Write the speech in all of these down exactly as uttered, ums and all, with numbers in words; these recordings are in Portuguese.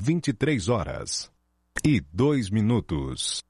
vinte e três horas e dois minutos.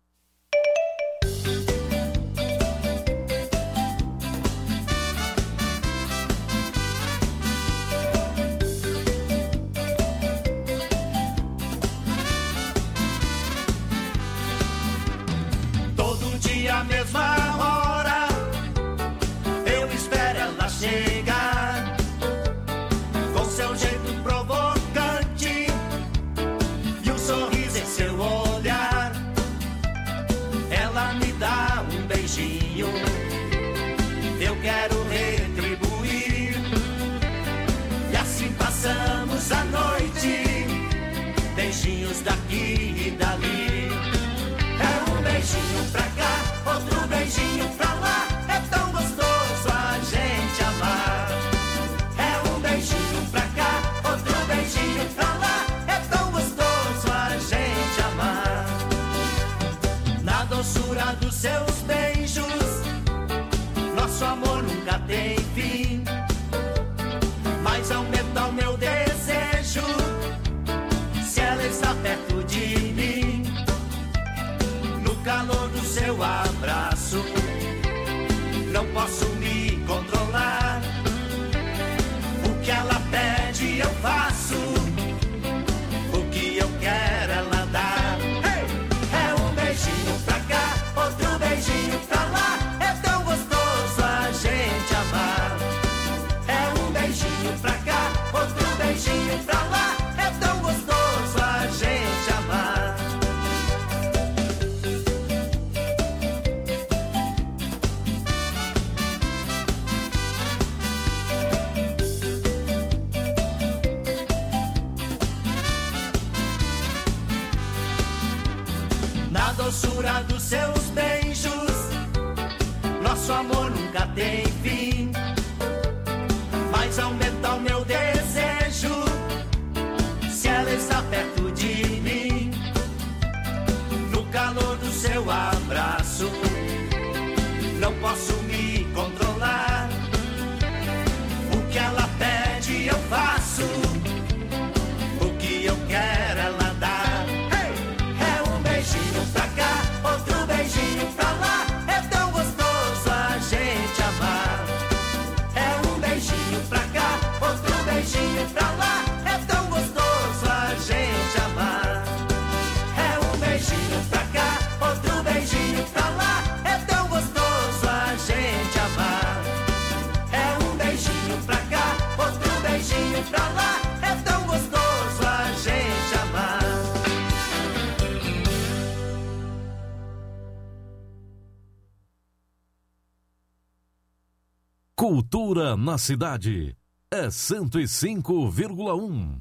Todo dia a mesma hora, eu espero ela chegar, com seu jeito provocante e um sorriso em seu olhar. Ela me dá um beijinho, eu quero retribuir, e assim passamos a noite, beijinhos daqui e dali. É um beijinho pra cá, outro beijinho pra lá, é tão gostoso a gente amar. É um beijinho pra cá, outro beijinho pra lá, é tão gostoso a gente amar. Na doçura dos seus beijos, nosso amor nunca tem fim, mas aumenta o meu desejo se ela está perto de mim. No calor do seu abraço, não posso me controlar. O que ela pede eu faço, o que eu quero ela dá. Hey! É um beijinho pra cá, outro beijinho pra lá, é tão gostoso a gente amar. É um beijinho pra cá, outro beijinho pra lá, é tão gostoso a gente amar. Na doçura dos seus beijos, nosso amor nunca tem fim, mas aumenta o meu desejo se ela está perto de mim. No calor do seu abraço, não posso me controlar. O que ela pede eu faço, o que eu quero ela dá. Beijinho pra cá, outro beijinho pra lá, é tão gostoso a gente amar. É um beijinho pra cá, outro beijinho pra lá, é tão gostoso a gente amar. É um beijinho pra cá, outro beijinho pra lá, é tão gostoso a gente amar. É um beijinho pra cá, outro beijinho pra lá, é tão gostoso a gente amar. Cultura na cidade é cento e cinco vírgula um.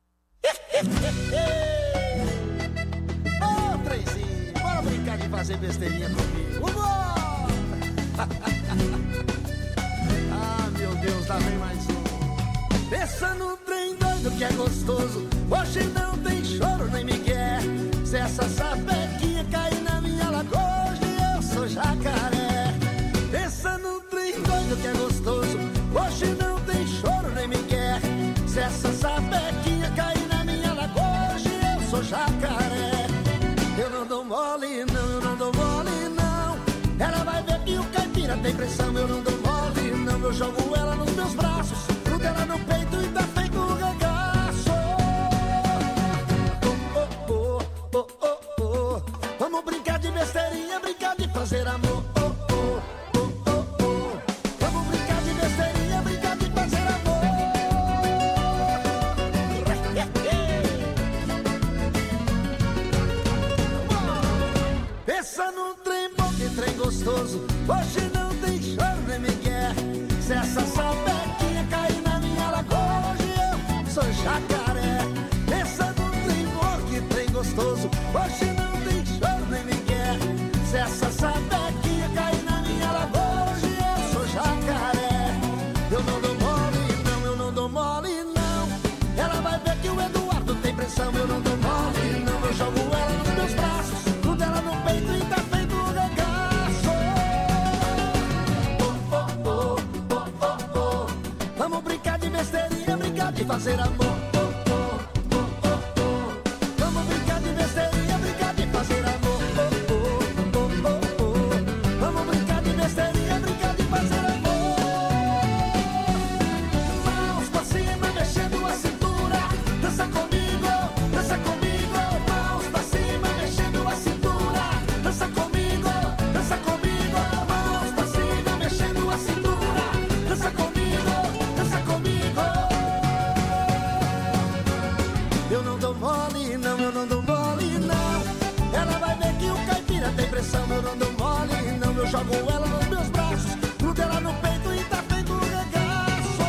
Ô, trenzinho, bora brincar de fazer besteirinha comigo. Vambora! Ah, meu Deus, lá vem mais um. Pensa no trem doido que é gostoso, hoje não tem choro nem migué. Se essa sapequinha cair na minha lagoa, hoje eu sou jacaré. Pensa no trem doido que é gostoso, hoje não tem choro nem me quer. Se essa sapequinha cair na minha lagoa, hoje eu sou jacaré. Eu não dou mole não, eu não dou mole não. Ela vai ver que o caipira tem pressão. Eu não dou mole não, eu jogo ela nos meus braços, grudo ela no peito e tá feito um regaço. Oh, oh, oh, oh, oh, oh. Vamos brincar de besteirinha, brincar de fazer amor. Gostoso, hoje não tem choro nem migué. Se essa sapequinha cair na minha lagoa, hoje eu sou jacaré. Pensa no trem bom, que trem gostoso, hoje não tem choro nem migué. Se essa sapequinha cair na minha lagoa, hoje eu sou jacaré. Eu não dou mole não, eu não dou mole não. Ela vai ver que o Eduardo tem pressão. Eu não dou mole não, eu jogo ela nos meus braços, grudo ela no peito e tá feito um regaço. Vamos brincar de besteirinha, brincar de fazer amor. Oh, oh, oh, oh, oh. jogo ela nos meus braços, grudo ela no peito e tá feito um regaço.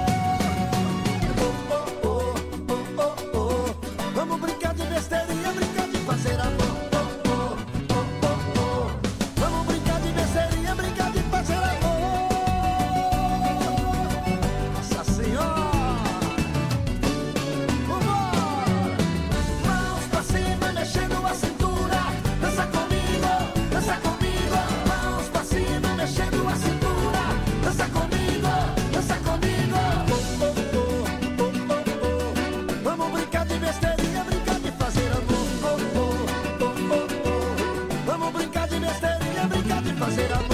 Oh, oh, oh, oh, oh, oh. Vamos brincar de besteirinha, brincar de fazer amor. Oh, oh, oh, oh, oh. Vamos brincar de besteirinha, brincar de fazer amor. Nossa Senhora. Mexendo a cintura, dança comigo, dança comigo. Mãos pra cima, mexendo a cintura, dança comigo, dança comigo. Oh, oh, oh, oh, oh, oh. Vamos brincar de besteirinha, brincar de fazer amor. Oh, oh, oh, oh, oh. Vamos brincar de besteirinha, brincar de fazer amor.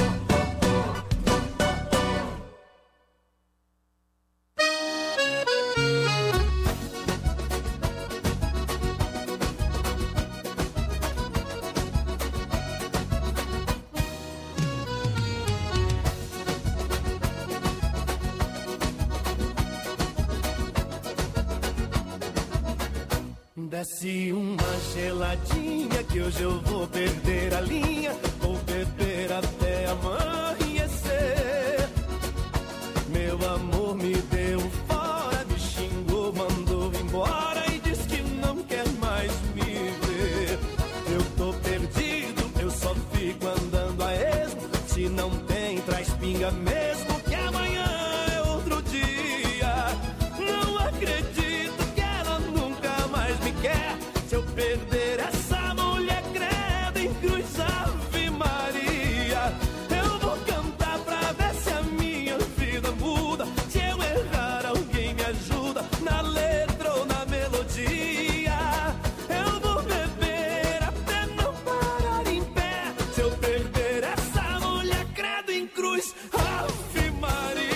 Desce uma geladinha que hoje eu vou perder a linha. Vou beber até amanhecer. Meu amor me deu fora, me xingou, mandou embora e diz que não quer mais me ver. Eu tô perdido, eu só fico andando a esmo. Se não tem, traz pinga mesmo, que amanhã é outro dia. Não acredito que ela nunca mais me quer. Se eu perder essa mulher, credo em cruz, Ave Maria. Eu vou cantar pra ver se a minha vida muda. Se eu errar, alguém me ajuda na letra ou na melodia. Eu vou beber até não parar em pé. Se eu perder essa mulher, credo em cruz, Ave Maria.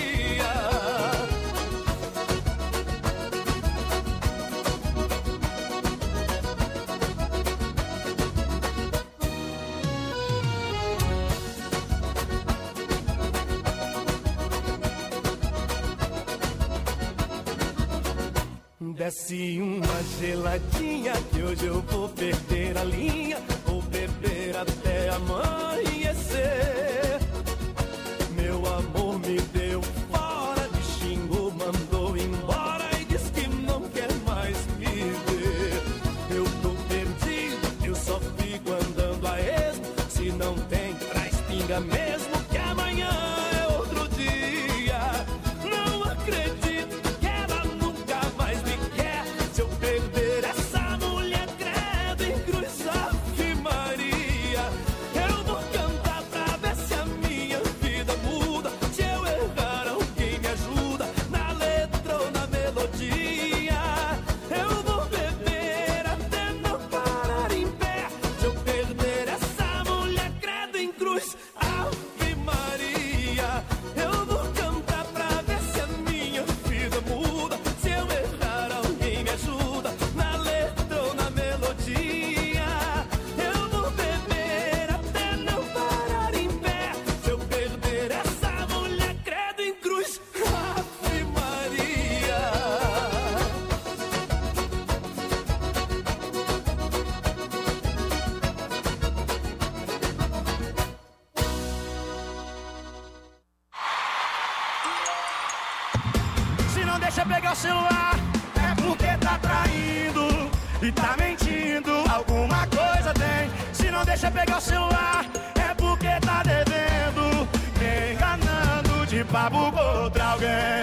Desce uma geladinha que hoje eu vou perder a linha. Vou beber até amanhecer. Meu amor me deu fora, me xingou, mandou embora e diz que não quer mais me ver. Eu tô perdido, eu só fico andando a esmo. Se não tem, traz pinga mesmo, que amanhã é outro dia. Não acredito que ela nunca mais me quer. Se eu perder essa mulher, credo em cruz, Ave Maria. Eu vou cantar pra ver se a minha vida muda. Se eu errar, alguém me ajuda na letra ou na melodia. Eu vou beber até não parar em pé. Se eu perder essa mulher, credo em cruz, Ave Maria. Eu vou cantar pra ver se a minha vida muda. Se eu errar, alguém me ajuda na letra ou na melodia. Eu vou beber até não parar em pé. Se eu perder essa mulher, credo em cruz, Ave Maria. Se não deixa pegar o celular, é porque tá traindo e tá mentindo, alguma coisa tem. Se não deixa pegar o celular, é porque tá devendo, me enganando de papo com outra alguém.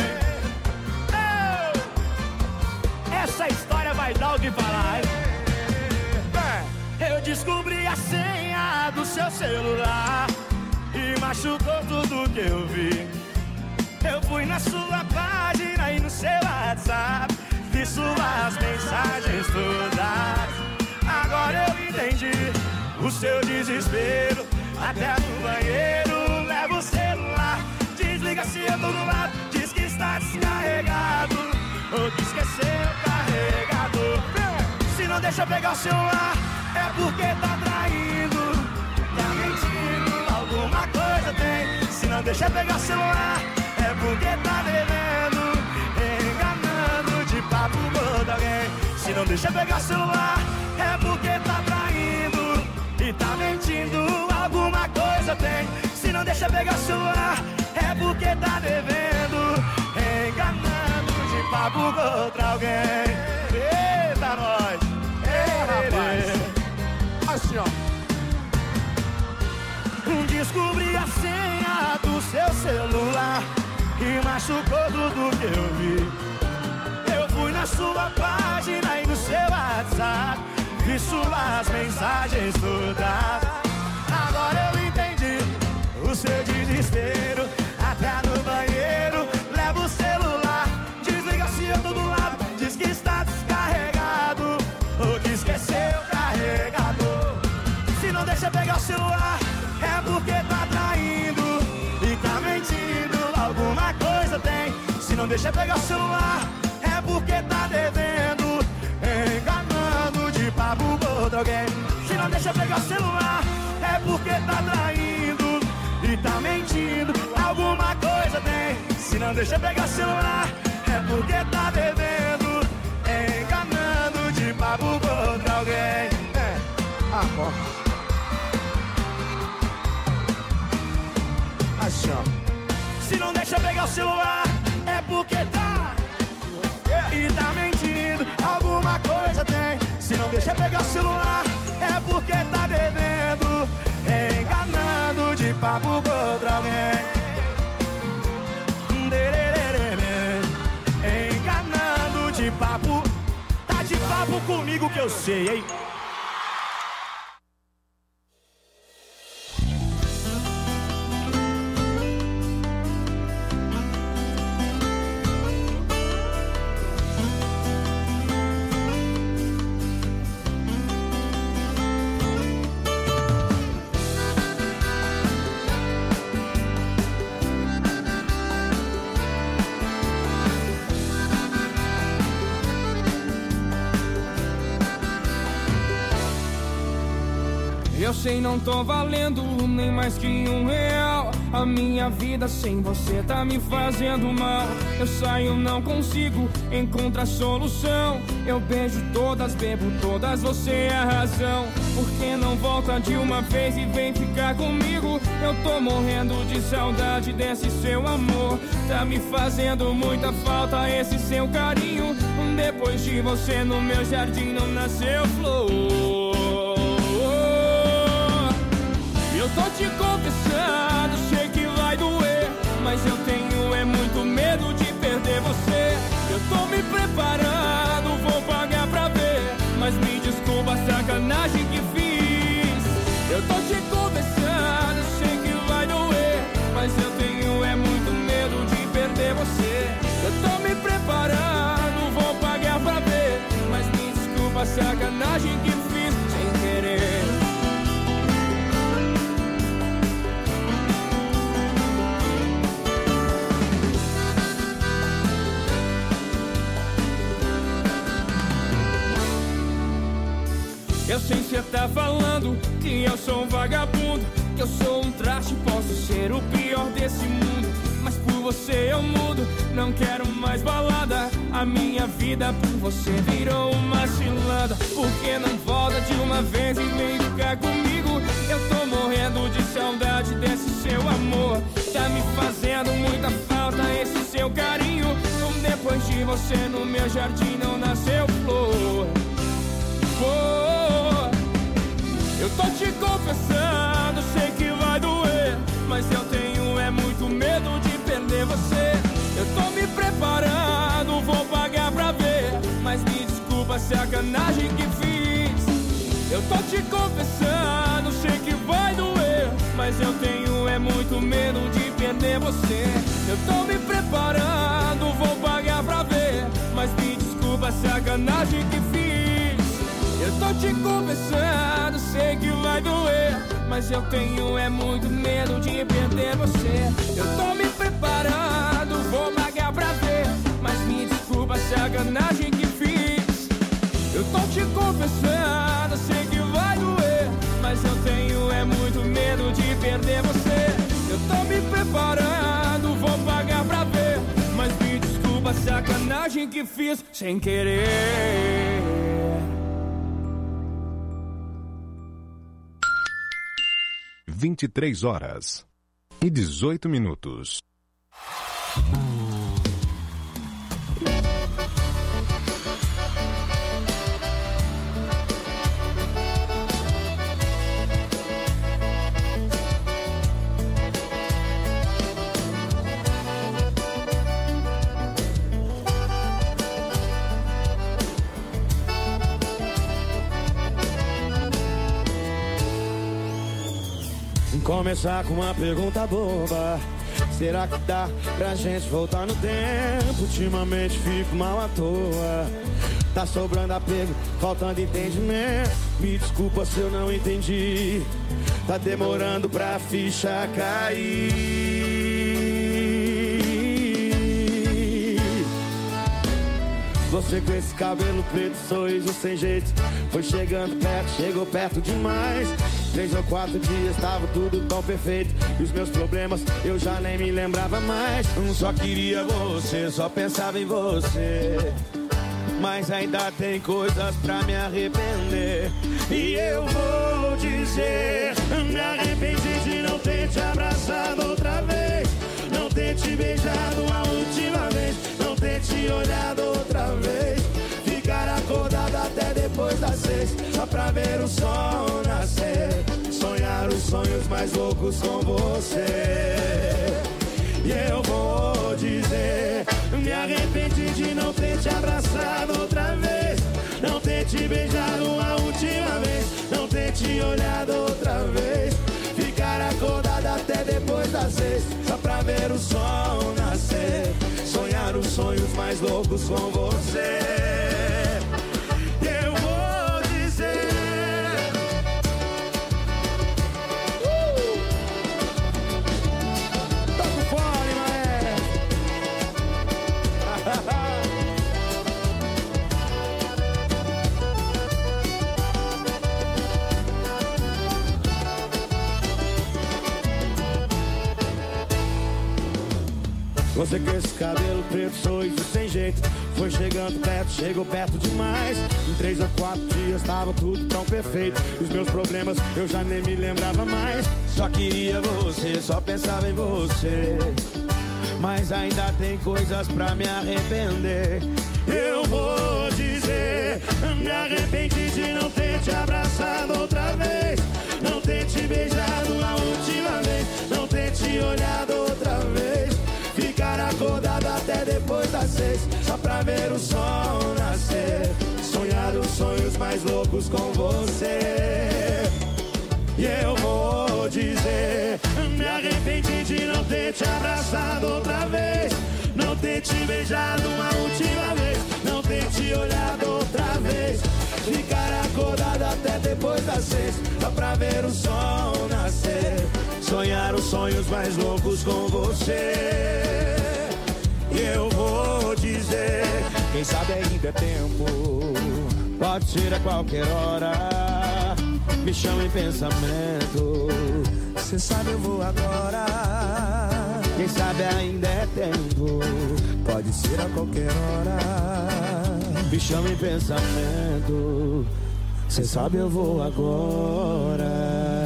Ei! Essa história vai dar o que falar, hein? É, eu descobri a senha do seu celular e machucou tudo que eu vi. Eu fui na sua página e no seu WhatsApp, vi suas mensagens todas. Agora eu entendi o seu desespero. Até no banheiro leva o celular, desliga se eu tô do lado, diz que está descarregado ou que esqueceu o carregador. Se não deixa pegar o celular, é porque tá traindo, tá mentindo, alguma coisa tem. Se não deixa pegar o celular, é porque tá devendo, enganando de papo com alguém. Se não deixa pegar o celular, é porque tá traindo e tá mentindo, alguma coisa tem. Se deixa pegar o celular, é porque tá devendo, enganando de papo com outra alguém. Eita, nós! Ei, rapaz! Assim, ó. Descobri a senha do seu celular e machucou tudo que eu vi. Eu fui na sua página e no seu WhatsApp, vi suas mensagens todas. Agora eu entendi o seu desespero. Até no banheiro leva o celular, desliga se eu tô do lado, diz que está descarregado ou que esqueceu o carregador. Se não deixa pegar o celular, é porque tá traindo e tá mentindo, alguma coisa tem. Se não deixa pegar o celular, é porque tá devendo, enganando de papo com outro alguém. Se não deixa pegar o celular, é porque tá traindo e tá mentindo, alguma coisa tem. Se não deixa pegar o celular, é porque tá devendo, enganando de papo com outro alguém. É, ah, bom. Assim, ó. Se não deixa pegar o celular, é porque tá e tá mentindo, alguma coisa tem. Se não deixa pegar o celular, é porque tá devendo, enganando de papo com outra alguém. Enganando de papo, tá de papo comigo que eu sei, hein? Eu sei, não tô valendo nem mais que um real. A minha vida sem você tá me fazendo mal. Eu saio, não consigo encontrar solução. Eu beijo todas, bebo todas, você é a razão. Por que não volta de uma vez e vem ficar comigo? Eu tô morrendo de saudade desse seu amor. Tá me fazendo muita falta esse seu carinho. Depois de você no meu jardim não nasceu flor. Eu tô te confessando, sei que vai doer, mas eu tenho é muito medo de perder você. Eu tô me preparando, vou pagar pra ver, mas me desculpa a sacanagem que fiz. Eu tô te confessando, sei que vai doer, mas eu tenho é muito medo de perder você. Eu tô me preparando, vou pagar pra ver, mas me desculpa a sacanagem que fiz sem querer. Eu sei cê tá falando que eu sou um vagabundo, que eu sou um traste, posso ser o pior desse mundo. Mas por você eu mudo, não quero mais balada. A minha vida por você virou uma cilada. Por que não volta de uma vez e vem ficar comigo? Eu tô morrendo de saudade desse seu amor. Tá me fazendo muita falta esse seu carinho. Depois de você no meu jardim não nasceu flor. Oh, eu tô te confessando, sei que vai doer, mas eu tenho é muito medo de perder você. Eu tô me preparando, vou pagar pra ver, mas me desculpa a sacanagem que fiz. Eu tô te confessando, sei que vai doer, mas eu tenho é muito medo de perder você. Eu tô me preparando, vou pagar pra ver, mas me desculpa a sacanagem que fiz. Eu tô te confessando, sei que vai doer, mas eu tenho é muito medo de perder você. Eu tô me preparando, vou pagar pra ver, mas me desculpa a sacanagem que fiz. Eu tô te confessando, sei que vai doer, mas eu tenho é muito medo de perder você. Eu tô me preparando, vou pagar pra ver, mas me desculpa a sacanagem que fiz sem querer. vinte e três horas e dezoito minutos. Começar com uma pergunta boba: será que dá pra gente voltar no tempo? Ultimamente fico mal à toa. Tá sobrando apego, faltando entendimento. Me desculpa se eu não entendi. Tá demorando pra ficha cair. Você com esse cabelo preto, sorriso sem jeito, foi chegando perto, chegou perto demais. Três ou quatro dias tava tudo tão perfeito, e os meus problemas eu já nem me lembrava mais. Eu só queria você, só pensava em você, mas ainda tem coisas pra me arrepender. E eu vou dizer, me arrependi de não ter te abraçado outra vez, não ter te beijado a última vez, não ter te olhado outra vez, ficar acordado até depois das seis, só pra ver o sol nascer, sonhar os sonhos mais loucos com você. E eu vou dizer, me arrependi de não ter te abraçado outra vez, não ter te beijado a última vez, não ter te olhado outra vez, ficar acordado até depois das seis, só pra ver o sol nascer, sonhar os sonhos mais loucos com você. Eu vou dizer, uh! Toca o fone, mané. Você com esse cabelo preto, sorriso sem jeito, foi chegando perto, chegou perto demais. Em três ou quatro dias tava tudo tão perfeito, os meus problemas eu já nem me lembrava mais. Só queria você, só pensava em você, mas ainda tem coisas pra me arrepender. Eu vou dizer, me arrependi de não ter te abraçado outra vez, não ter te beijado a última vez, não ter te olhado outra vez, ficar acordado até depois das seis, só pra ver o sol nascer, sonhar os sonhos mais loucos com você. E eu vou dizer, me arrependi de não ter te abraçado outra vez, não ter te beijado uma última vez, não ter te olhado outra vez, ficar acordado até depois das seis, só pra ver o sol nascer, sonhar os sonhos mais loucos com você. E eu vou dizer, quem sabe ainda é tempo, pode ser a qualquer hora, me chama em pensamento, cê sabe eu vou agora. Quem sabe ainda é tempo, pode ser a qualquer hora, me chama em pensamento, cê sabe eu vou agora.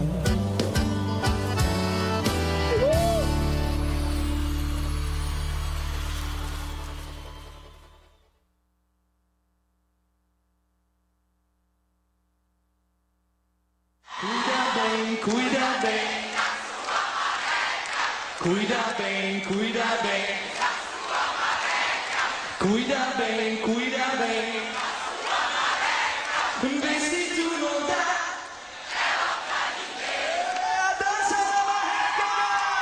Cuida bem, cuida bem, cuida bem, cuida bem, cuida bem, vê se tu não dá, ela pra ninguém, a dança da marreca,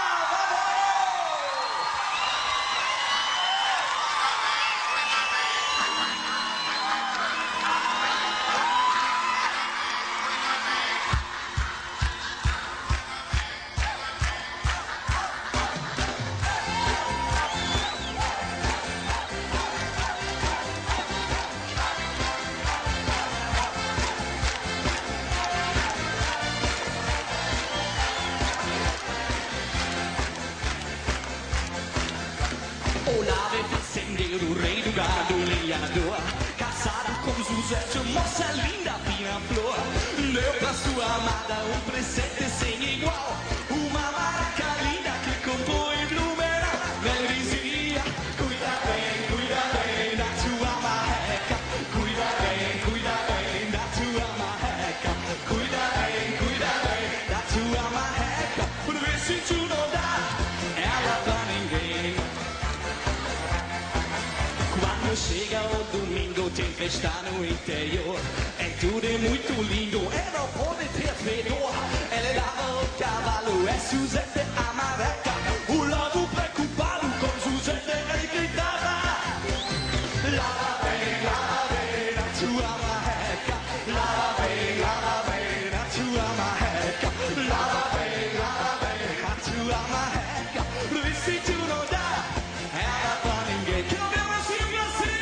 casado com José, moça linda, fina flor, deu pra sua amada um presente sem igual, uma maraca linda. marreca, por ver se tu não dá ela pra ninguém. Quando chega o domingo tem festa no interior, é tudo é muito lindo, é não pode ter fedor. Ele lava o cavalo, é Suzete a marreca, o lado preocupado com Suzete ele gritava: lava bem, lava bem na tua marreca, lava bem, lava bem na tua marreca, lava bem, lava bem na tua marreca, vê se tu não dá ela pra ninguém. Que eu mesmo assim, assim,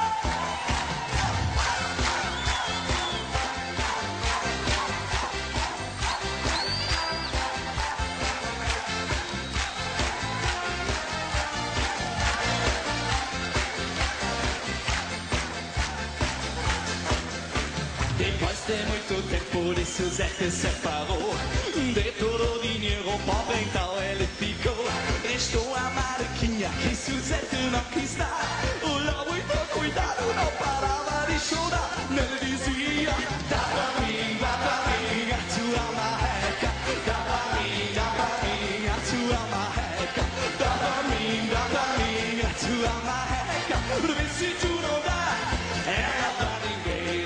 depois de muito tempo de Suzete separou, de todo o dinheiro pobre então ele ficou. Restou a marquinha que Suzete não quis dar, o lobo então cuidado não parava de chorar. Ele dizia: dá pra mim, dá pra mim a tua marreca, dá pra mim, dá pra mim a tua marreca, dá pra mim, dá pra mim a tua marreca, vê se tu não dá ela pra ninguém.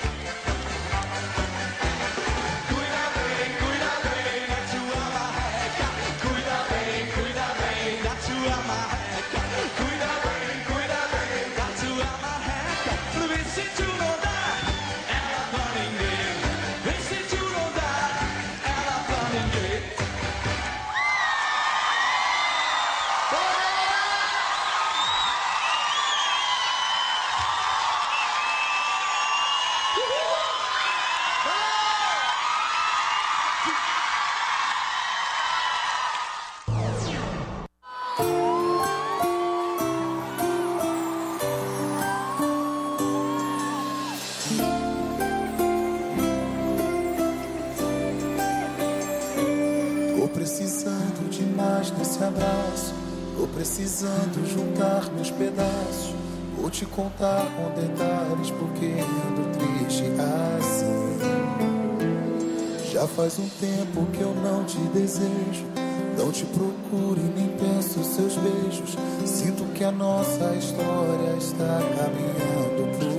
Cuida bem, cuida bem da tua marreca, cuida bem, cuida bem da tua marreca, cuida bem, cuida bem da tua marreca, vê se tu não dá ela pra ninguém, vê se tu não dá ela pra ninguém. Tô precisando de mais desse abraço, tô precisando juntar meus pedaços. Vou te contar com detalhes porque ando triste assim. Já faz um tempo que eu não te desejo, não te procuro e nem penso seus beijos. Sinto que a nossa história está caminhando pro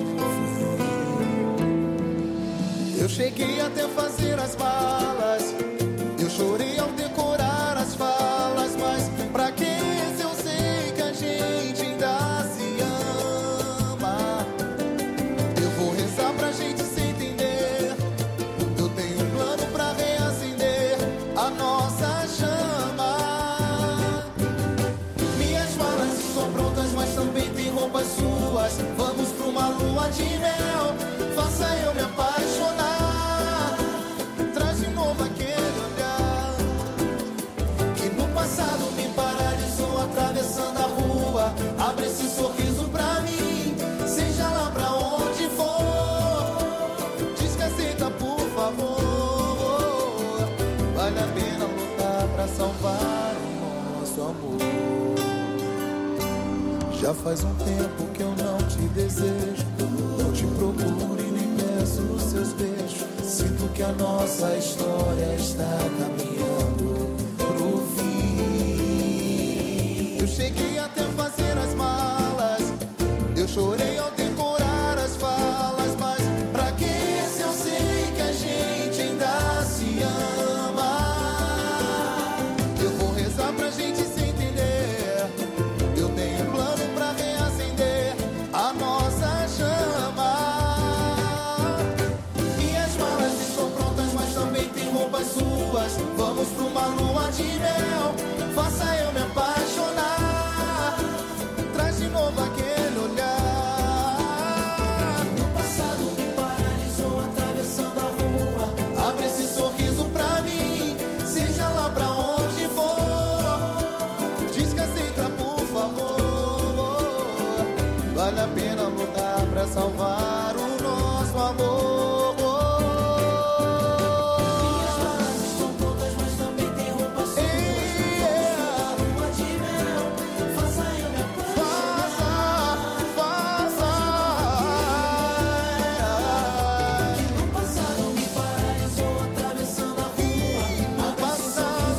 fim. Eu cheguei até fazer as malas, eu chorei ao decorar as falas, mas pra que se eu sei que a gente ainda se ama? Eu vou rezar pra gente se entender, eu tenho um plano pra reacender a nossa chama. Minhas malas estão prontas, mas também tem roupas suas. Vamos pra uma lua de mel, faça eu me apaixonar. Traz de novo aquele olhar que no passado me paralisou atravessando a rua. Abre esse sorriso pra mim, seja lá pra onde for. Diz que aceita, por favor. Vale a pena lutar pra salvar o nosso amor. Já faz um tempo que eu não te desejo, não te procuro e nem peço os seus beijos. Sinto que a nossa história está caminhando pro fim. Eu cheguei até fazer as malas, eu chorei ao decorar as falas, mas pra que se eu sei que a gente ainda se ama? Eu vou rezar pra gente se entender, eu tenho um plano pra reacender a nossa chama. Minhas malas estão prontas, mas também tem roupas suas. Vamos pra uma lua de mel, faça eu me apaixonar. Traz de novo aquele olhar que no passado me paralisou atravessando a rua. Abre esse sorriso pra mim, seja lá pra onde for. Diz que aceita, por favor. Vale a pena lutar pra salvar o nosso amor. Minhas malas estão prontas, mas também tem roupas suas. Yeah. Lua de mel, faça eu me apaixonar. Faça, faça. Que no passado me paralisou atravessando a rua. No passado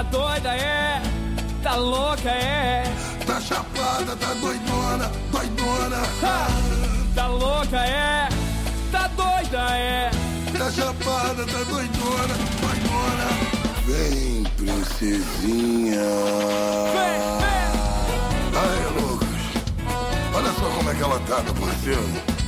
Tá doida, é? Tá louca, é? Tá chapada, tá doidona, doidona. Ha! Tá louca, é? Tá doida, é? Tá chapada, tá doidona, doidona. Vem, princesinha. Vem, vem. Ai, Lucas, olha só como é que ela tá, meu parceiro.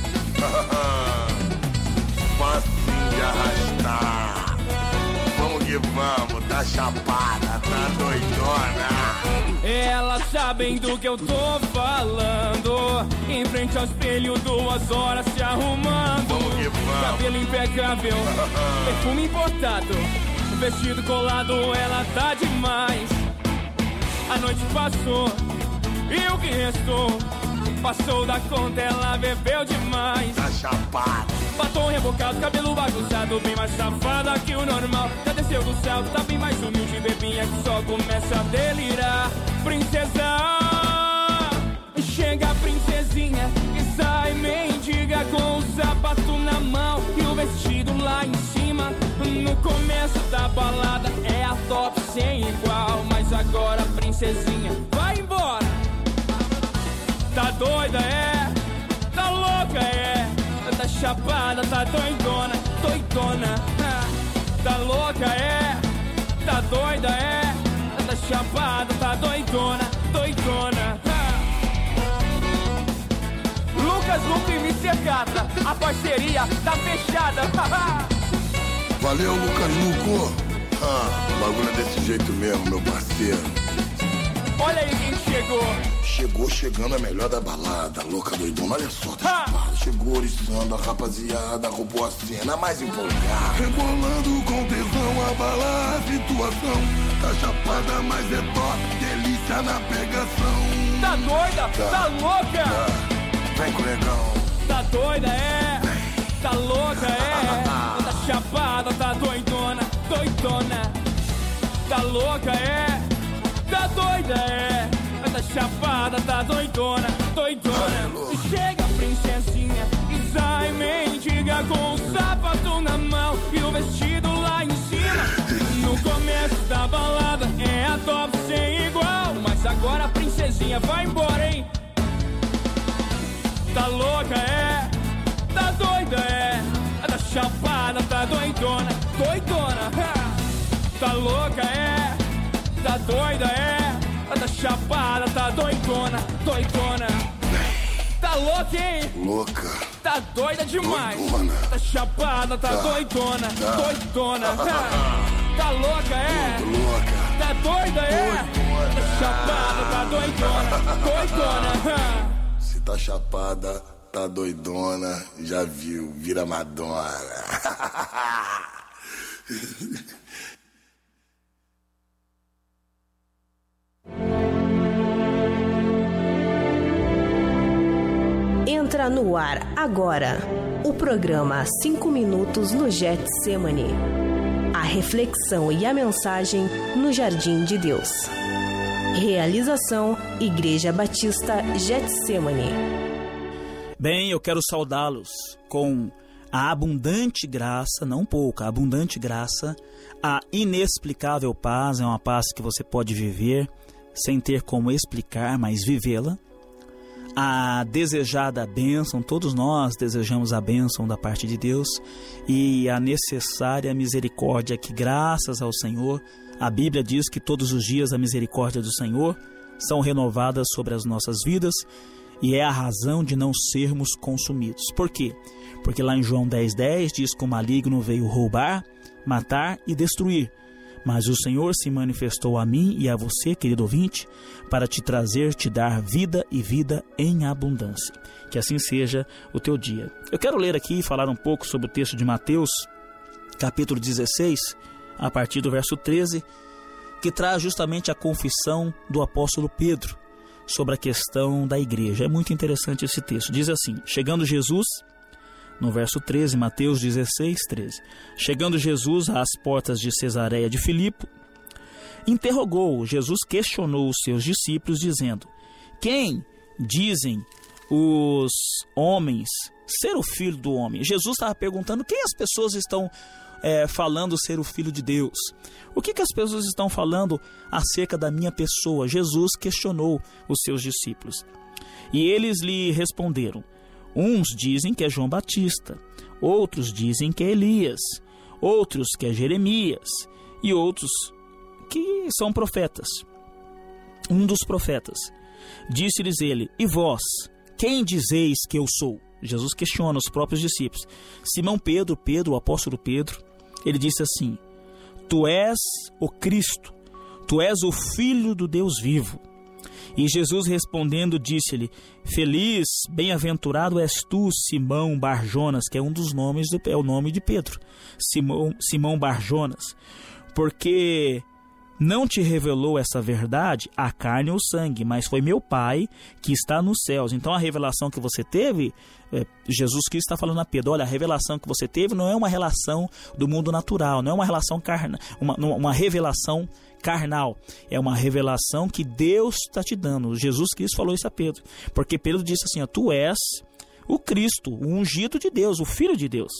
Facinho de arrastar. Vamos que vamos, tá chapada, tá doidona. Elas sabem do que eu tô falando. Em frente ao espelho, duas horas se arrumando. Vamos que vamos. Cabelo impecável, perfume importado, vestido colado, ela tá demais. A noite passou e o que restou passou da conta, ela bebeu demais. Tá chapada. Batom rebocado, cabelo bagunçado, bem mais safada que o normal. Já desceu do céu, tá bem mais humilde, bebinha que só começa a delirar. Princesa, chega a princesinha e sai mendiga com o sapato na mão e o vestido lá em cima. No começo da balada é a top sem igual, mas agora a princesinha vai embora. Tá doida, é? Tá louca, é? Tá chapada, tá doidona, doidona. Tá louca, é? Tá doida, é? Tá chapada, tá doidona, doidona. Lucas Luco e mister Catra, a parceria tá fechada. Valeu, Lucas Luco. Ah, o bagulho é desse jeito mesmo, meu parceiro. Olha aí quem chegou. Chegou chegando a melhor da balada, louca doidona, olha só, tá chapada. Chegou oriçando a rapaziada, roubou a cena mais empolgada. Rebolando com tesão, abalar a situação. Tá chapada, mas é top, delícia na pegação. Tá doida? Tá, tá louca? Tá. Vem com o negão. Tá doida, é? Tá louca, é? Tá chapada, tá doidona, doidona. Tá louca, é? Tá doida, é? Tá chapada, tá doidona, doidona. Chega a princesinha e sai mendiga com o sapato na mão e o vestido lá em cima. No começo da balada é a top sem igual, mas agora a princesinha vai embora, hein? Tá louca, é? Tá doida, é? Tá chapada, tá doidona, doidona. Tá louca, é? Tá doida, é? Tá chapada, tá doidona, doidona. Tá louca, hein? Louca. Tá doida demais. Doidona. Tá chapada, tá, tá doidona, tá. doidona. Tá louca, é? Muito louca. Tá doida, é? Doidona. Tá chapada, tá doidona, doidona. Se tá chapada, tá doidona, já viu, vira Madonna. Entra no ar agora o programa cinco minutos no Getsemane. A reflexão e a mensagem no Jardim de Deus. Realização Igreja Batista Getsemane. Bem, eu quero saudá-los com a abundante graça, não pouca, a abundante graça, a inexplicável paz, é uma paz que você pode viver sem ter como explicar, mas vivê-la. A desejada bênção, todos nós desejamos a bênção da parte de Deus, e a necessária misericórdia que, graças ao Senhor, a Bíblia diz que todos os dias a misericórdia do Senhor são renovadas sobre as nossas vidas, e é a razão de não sermos consumidos. Por quê? Porque lá em João dez, dez diz que o maligno veio roubar, matar e destruir. Mas o Senhor se manifestou a mim e a você, querido ouvinte, para te trazer, te dar vida e vida em abundância. Que assim seja o teu dia. Eu quero ler aqui e falar um pouco sobre o texto de Mateus, capítulo dezesseis, a partir do verso treze, que traz justamente a confissão do apóstolo Pedro sobre a questão da igreja. É muito interessante esse texto. Diz assim: chegando Jesus... No verso treze, Mateus dezesseis, treze. Chegando Jesus às portas de Cesareia de Filipe, interrogou, Jesus questionou os seus discípulos, dizendo: quem dizem os homens ser o filho do homem? Jesus estava perguntando quem as pessoas estão é, falando ser o Filho de Deus? O que, que as pessoas estão falando acerca da minha pessoa? Jesus questionou os seus discípulos. E eles lhe responderam: uns dizem que é João Batista, outros dizem que é Elias, outros que é Jeremias, e outros que são profetas. Um dos profetas. Disse-lhes ele: e vós, quem dizeis que eu sou? Jesus questiona os próprios discípulos. Simão Pedro, Pedro, o apóstolo Pedro, ele disse assim: tu és o Cristo, tu és o Filho do Deus vivo. E Jesus respondendo disse-lhe: feliz, bem-aventurado és tu, Simão Barjonas, que é um dos nomes, do, é o nome de Pedro, Simão, Simão Barjonas, porque não te revelou essa verdade a carne ou sangue, mas foi meu Pai que está nos céus. Então a revelação que você teve, é, Jesus Cristo está falando a Pedro: olha, a revelação que você teve não é uma relação do mundo natural, não é uma relação carnal, uma, uma revelação carnal, é uma revelação que Deus está te dando. Jesus Cristo falou isso a Pedro, porque Pedro disse assim: ó, tu és o Cristo, o ungido de Deus, o Filho de Deus.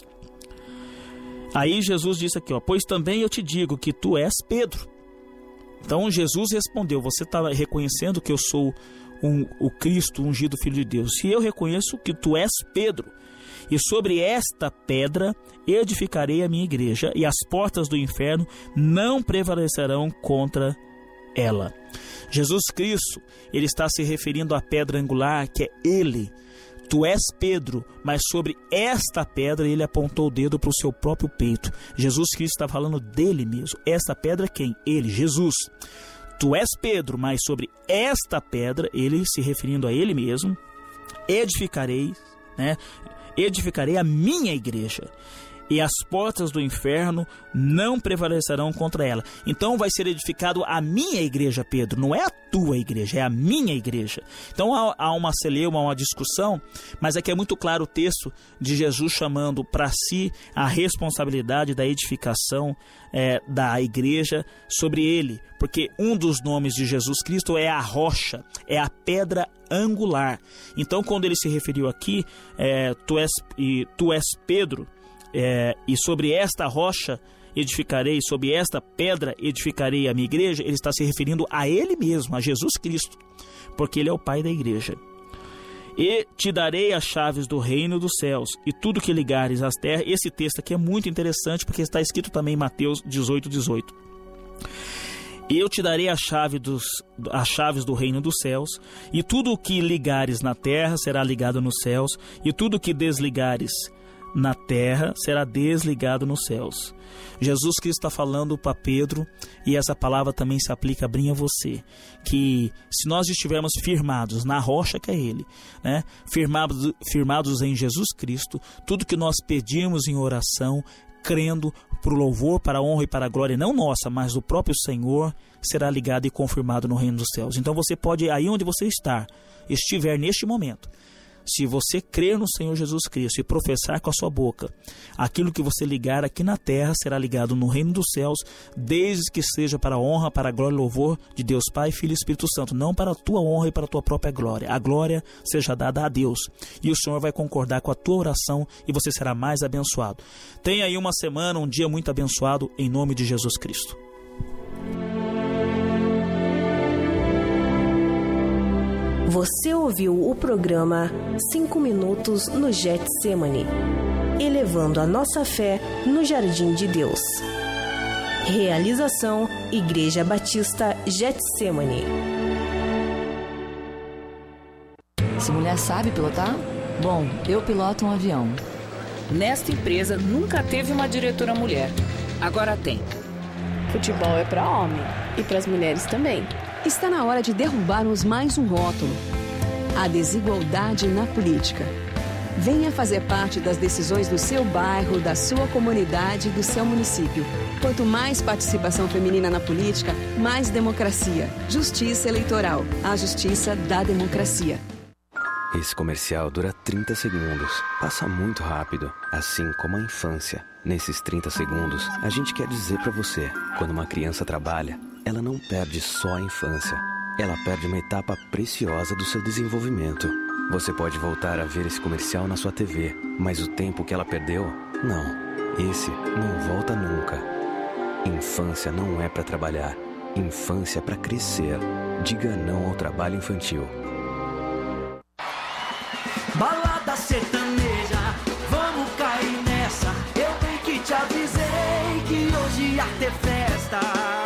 Aí Jesus disse aqui, ó, pois também eu te digo que tu és Pedro. Então Jesus respondeu: você está reconhecendo que eu sou um, o Cristo, o ungido Filho de Deus, e eu reconheço que tu és Pedro, e sobre esta pedra edificarei a minha igreja, e as portas do inferno não prevalecerão contra ela. Jesus Cristo, ele está se referindo à pedra angular, que é ele. Tu és Pedro, mas sobre esta pedra ele apontou o dedo para o seu próprio peito. Jesus Cristo está falando dele mesmo. Esta pedra quem? Ele, Jesus. Tu és Pedro, mas sobre esta pedra, ele se referindo a ele mesmo, edificarei, né? Edificarei a minha igreja, e as portas do inferno não prevalecerão contra ela. Então vai ser edificado a minha igreja, Pedro, não é a tua igreja, é a minha igreja. Então há, há uma celeuma, uma discussão, mas aqui é muito claro o texto de Jesus chamando para si a responsabilidade da edificação é, da igreja sobre ele, porque um dos nomes de Jesus Cristo é a rocha, é a pedra angular. Então quando ele se referiu aqui, é, tu, és, e, tu és Pedro, É, e sobre esta rocha edificarei, sobre esta pedra edificarei a minha igreja, ele está se referindo a ele mesmo, a Jesus Cristo, porque ele é o Pai da igreja. E te darei as chaves do reino dos céus, e tudo que ligares às terras. Esse texto aqui é muito interessante, porque está escrito também em Mateus dezoito, dezoito. Eu te darei a chave dos, as chaves do reino dos céus, e tudo o que ligares na terra será ligado nos céus, e tudo o que desligares na terra será desligado nos céus. Jesus Cristo está falando para Pedro, e essa palavra também se aplica a mim e a você, que se nós estivermos firmados na rocha que é ele, né? firmados, firmados em Jesus Cristo, tudo que nós pedimos em oração, crendo para o louvor, para a honra e para a glória, não nossa, mas do próprio Senhor, será ligado e confirmado no reino dos céus. Então você pode, aí onde você está, estiver neste momento, se você crer no Senhor Jesus Cristo e professar com a sua boca, aquilo que você ligar aqui na terra será ligado no reino dos céus, desde que seja para a honra, para a glória e louvor de Deus Pai, Filho e Espírito Santo, não para a tua honra e para a tua própria glória. A glória seja dada a Deus, e o Senhor vai concordar com a tua oração, e você será mais abençoado. Tenha aí uma semana, um dia muito abençoado, em nome de Jesus Cristo. Você ouviu o programa cinco minutos no Getsemane, elevando a nossa fé no Jardim de Deus. Realização Igreja Batista Getsemane. Essa mulher sabe pilotar? Bom, eu piloto um avião. Nesta empresa nunca teve uma diretora mulher. Agora tem. Futebol é para homem e para as mulheres também. Está na hora de derrubarmos mais um rótulo: a desigualdade na política. Venha fazer parte das decisões do seu bairro, da sua comunidade e do seu município. Quanto mais participação feminina na política, mais democracia. Justiça eleitoral. A justiça da democracia. Esse comercial dura trinta segundos. Passa muito rápido, assim como a infância. Nesses trinta segundos, a gente quer dizer pra você: quando uma criança trabalha, ela não perde só a infância. Ela perde uma etapa preciosa do seu desenvolvimento. Você pode voltar a ver esse comercial na sua T V, mas o tempo que ela perdeu, não. esse não volta nunca. Infância não é pra trabalhar. Infância é pra crescer. Diga não ao trabalho infantil. Balada sertaneja, vamos cair nessa. Eu bem que te avisei que hoje ia ter festa.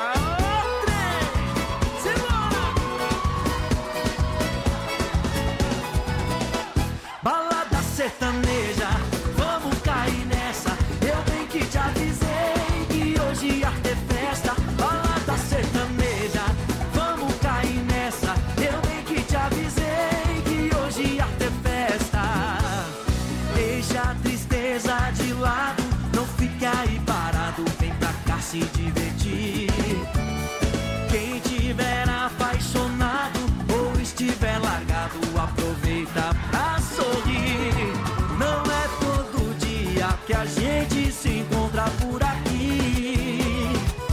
Balada sertaneja, vamos cair nessa. Eu bem que te avisei que hoje ia ter festa. Balada sertaneja, vamos cair nessa. Eu bem que te avisei que hoje ia ter festa. Deixa a tristeza de lado, não fique aí parado, vem pra cá se divertir. Quem tiver apaixonado ou estiver largado, aproveita pra sorrir. Não é todo dia que a gente se encontra por aqui.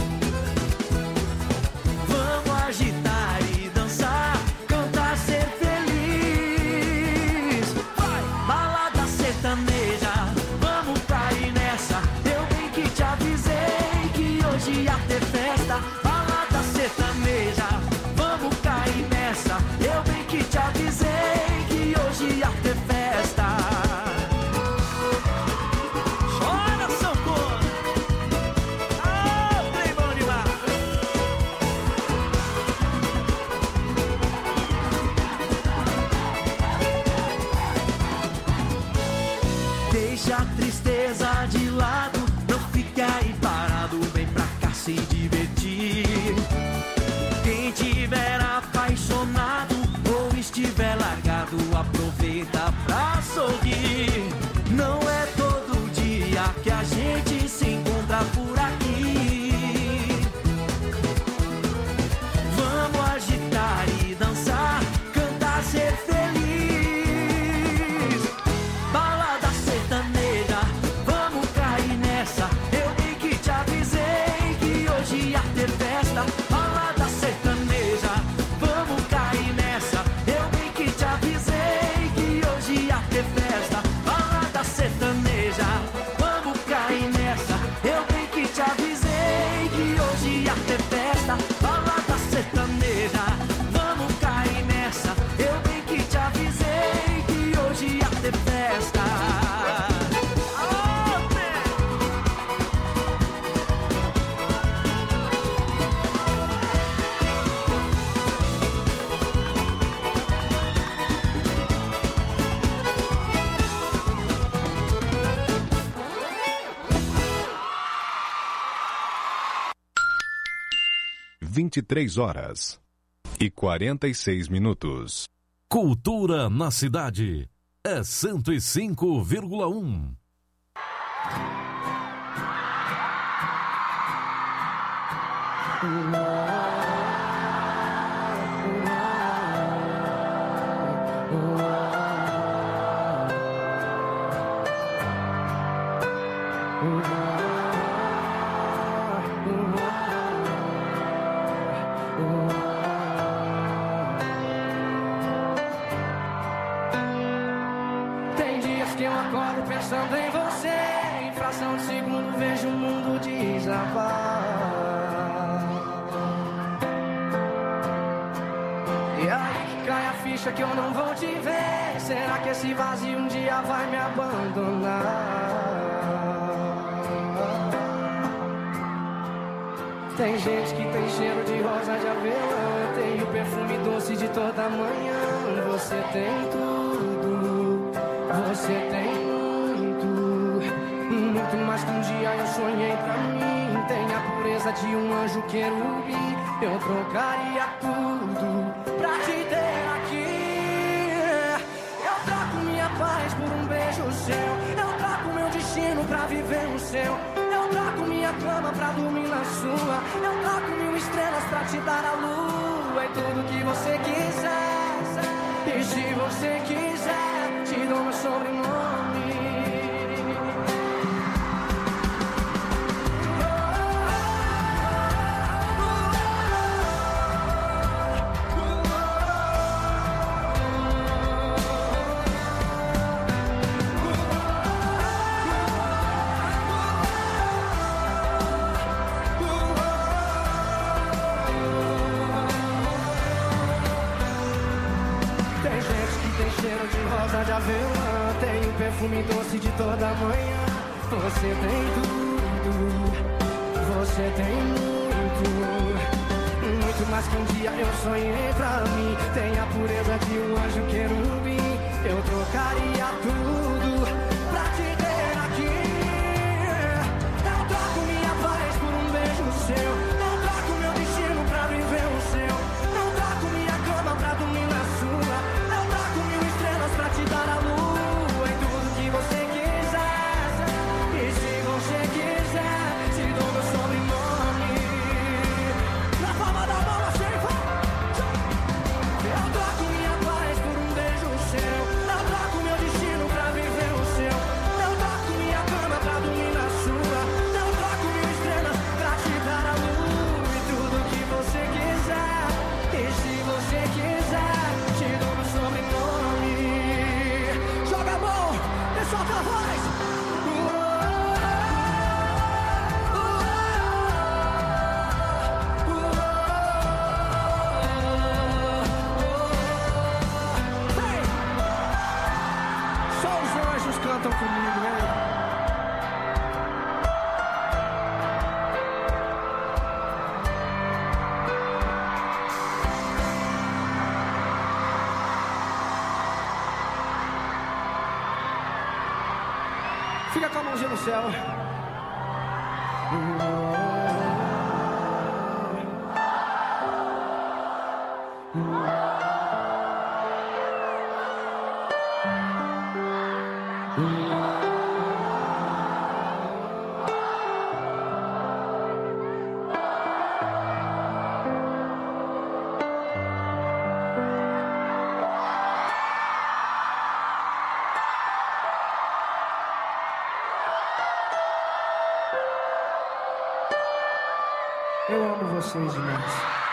Vamos agitar e dançar, cantar, ser feliz. Vai! Balada sertaneja, vamos cair nessa. Eu bem que te avisei que hoje ia ter festa. Balada sertaneja, vamos cair nessa. Eu bem que te avisei que hoje ia ter festa. Chora, sanfona! Ah, trem bom demais! Deixa a tristeza de lado, não fique aí parado, vem pra cá se divertir. Quem tiver apaixonado ou estiver largado, aproveita pra sorrir. Não é todo dia que a gente se encontra por aqui. Vamos agitar e dançar, cantar, ser feliz. Balada sertaneja, vamos cair nessa. Eu bem que te avisei que hoje ia ter festa. Balada sertaneja, vamos cair nessa. Eu bem que te avisei que hoje ia ter festa. Balada sertaneja, vamos cair nessa. Eu bem que te avisei que hoje ia ter festa. Balada sertaneja, vamos cair nessa. Eu bem que te avisei que hoje ia ter festa. vinte e três horas e quarenta e seis minutos. Cultura na cidade é cento e cinco vírgula um. Tem dias que eu acordo pensando em você. Em fração de segundo vejo o mundo desabar. E aí que cai a ficha que eu não vou te ver. Será que esse vazio um dia vai me abandonar? Tem gente que tem cheiro de rosa de avelã. Eu tenho o perfume doce de toda manhã. Você tem tudo, você tem muito, muito mais que um dia eu sonhei pra mim. Tem a pureza de um anjo querubim. Eu trocaria tudo pra te ter aqui. Eu troco minha paz por um beijo seu. Eu troco meu destino pra viver no seu. Eu troco minha cama pra dormir na sua. Eu troco mil estrelas pra te dar a lua. E tudo que você quiser. E se você quiser, te dou meu sobrenome. rosa de avelã, tem o perfume doce de toda manhã. Você tem tudo, você tem muito, muito mais que um dia eu sonhei pra mim. Tem a pureza de um anjo querubim. Eu trocaria tudo pra te ter aqui. Eu troco minha paz por um beijo seu. Eu troco meu destino pra viver o seu. Eu troco minha cama pra dormir na sua. Eu troco mil estrelas pra te dar a lua. E tudo que você quiser. E se você quiser, te dou meu sobrenome. Na palma da mão, assim, eu troco minha paz por um beijo seu. Eu troco meu destino pra viver o seu. Eu troco minha cama pra dormir na sua. Eu troco mil estrelas pra te dar a luz. E tudo que você quiser. E se você quiser, te dou meu sobrenome. Joga a mão e solta a voz. Só os anjos cantam comigo, hein? Fica com a mãozinha no céu. Eu amo vocês demais.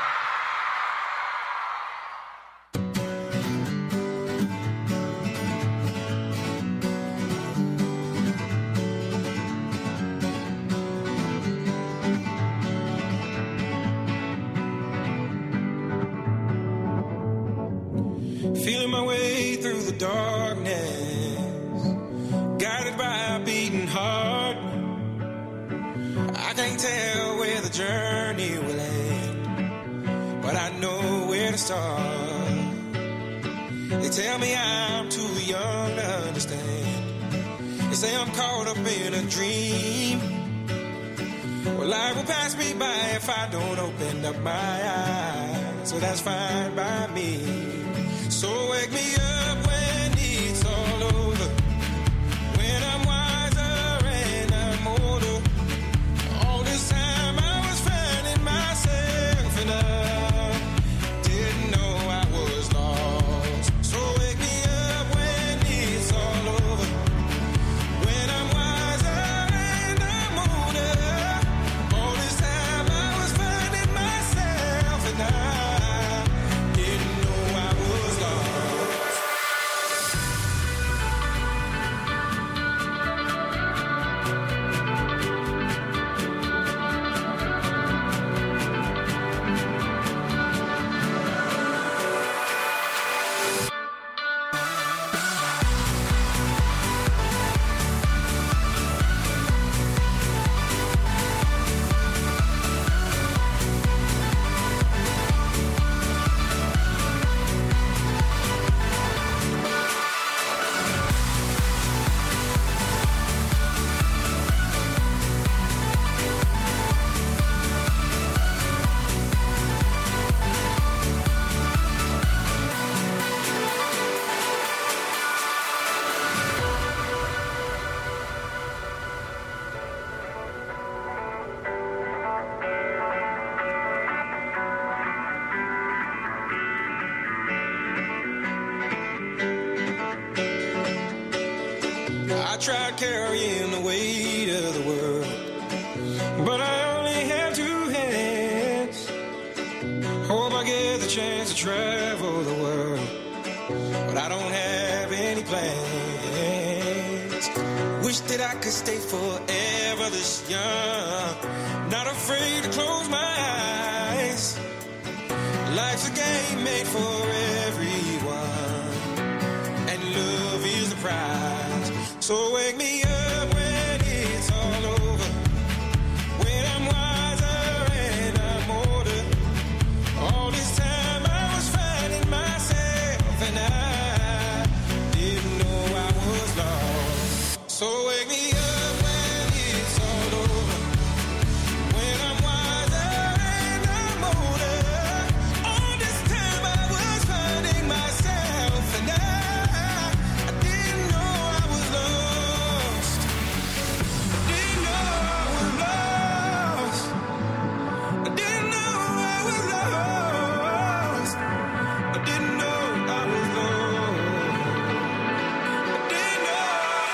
Feeling my way through the darkness, guided by a beating heart. I can't tell where the journey will end, but I know where to start. They tell me I'm too young to understand. They say I'm caught up in a dream. Well, life will pass me by if I don't open up my eyes. So that's fine by me. So wake me up when it's all over, when I'm wiser and I'm older. All this time I was finding myself and I didn't know I was lost. So wake me up when it's all over, when I'm wiser and I'm older. All this time I was finding myself and I didn't know I was lost. I tried carrying the weight of the world, but I only have two hands. Hope I get the chance to travel the world, but I don't have any plans. Wish that I could stay forever this young, not afraid to close my eyes. Life's a game made for everyone, and look fries. So wake me up when it's all over, when I'm wiser and I'm older. All this time I was finding myself and I didn't know I was lost. So wake me up when it's all over, when I'm wiser and I'm older. All this time I was finding myself and I, I didn't know I was lost. Didn't know I was lost. I didn't know I was lost. I didn't know I was lost. I didn't know.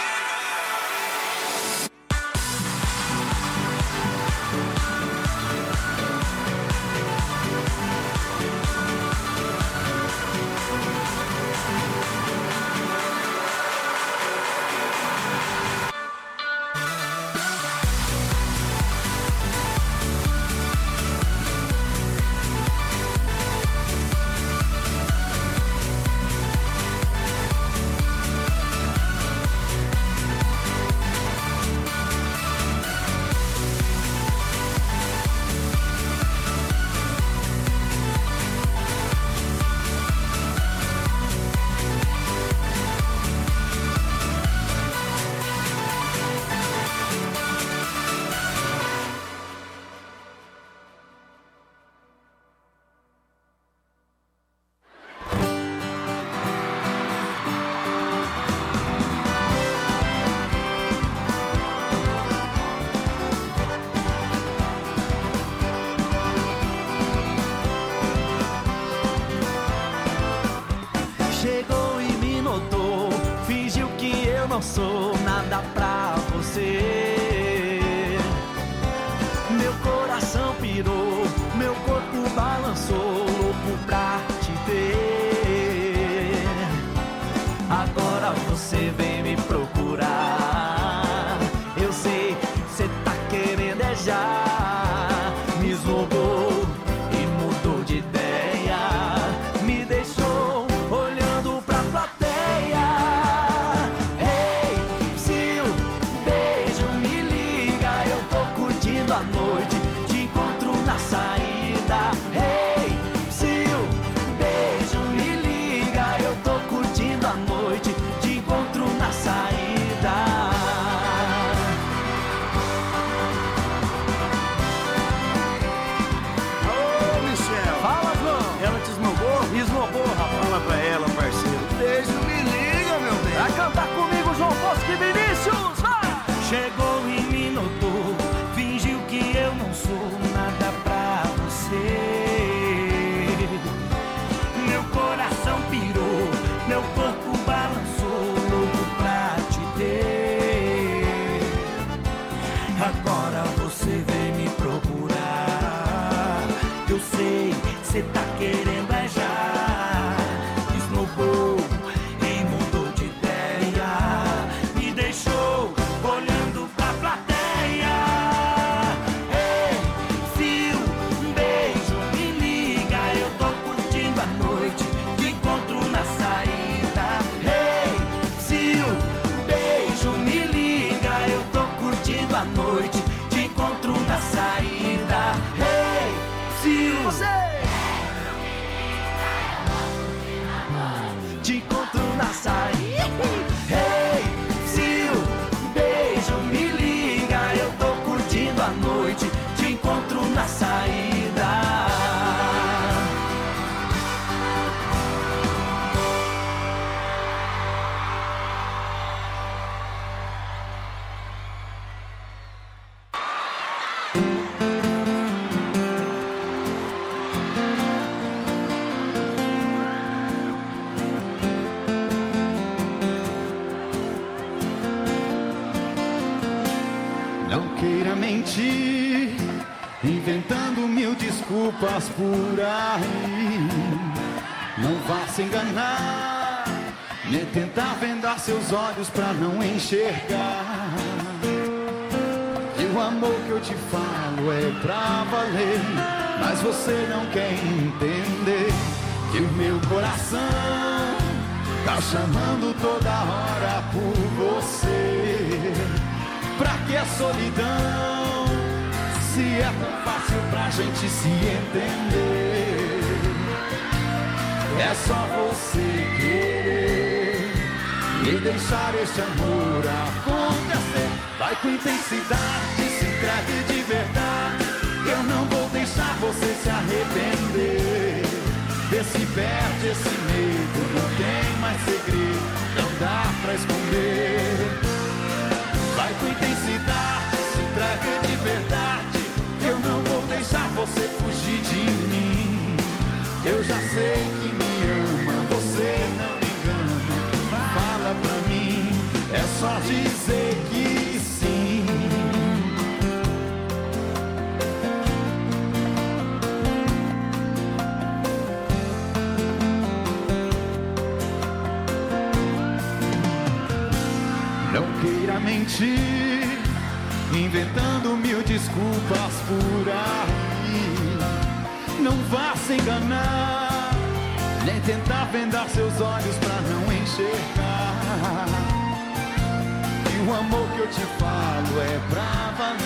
Chegou e me notou, fingiu que eu não sou nada pra você. Meu coração pirou, meu corpo balançou, louco pra te ter. Agora você vem me procurar, eu sei, cê tá querendo é já. Me esnobou e mudou de ideia, me deixou olhando pra plateia. Ei, se o beijo me liga, eu tô curtindo a noite, te encontro na saída. Ei, se o beijo me liga, eu tô curtindo a noite, te encontro na saída. Ô, Michel. Fala, João. Ela te esnobou? Esnobou, rapaz. Fala pra ela, parceiro. Beijo, me liga, meu bem. Vai cantar comigo, João Bosco e Vinícius, vai! Chegou e me notou, fingiu que eu não sou nada pra você. Meu coração pirou, meu corpo balançou, louco pra te ter. Agora você vem me procurar, eu sei, cê tá querendo é já. Esnobou e mudou de ideia, me deixou olhando pra plateia. Ei, se um beijo me liga, eu tô curtindo a noite, te encontro na saída. Ei, se um beijo me liga, eu tô curtindo a noite, te encontro na saída. Ei, se o te encontro na saída. Hey, se o beijo me liga, eu tô curtindo a noite, te encontro na saída. Não queira mentir, inventando mil desculpas por aí. Não vá se enganar, nem tentar vendar seus olhos pra não enxergar. E o amor que eu te falo é pra valer, mas você não quer entender que o meu coração Tá chamando toda hora por você. Pra que a solidão, se é tão fácil pra gente se entender? É só você querer e deixar esse amor acontecer. Vai com intensidade, se entregue de verdade. Eu não vou deixar você se arrepender. Vê se perde esse medo, não tem mais segredo, não dá pra esconder. Vai com intensidade, se entregue de verdade. Eu não vou deixar você fugir de mim. Eu já sei que me ama, você não me engana. Fala pra mim, é só dizer que sim. Não queira mentir, inventando mil desculpas por aí. Não vá se enganar, nem tentar vendar seus olhos pra não enxergar. E o amor que eu te falo é pra valer.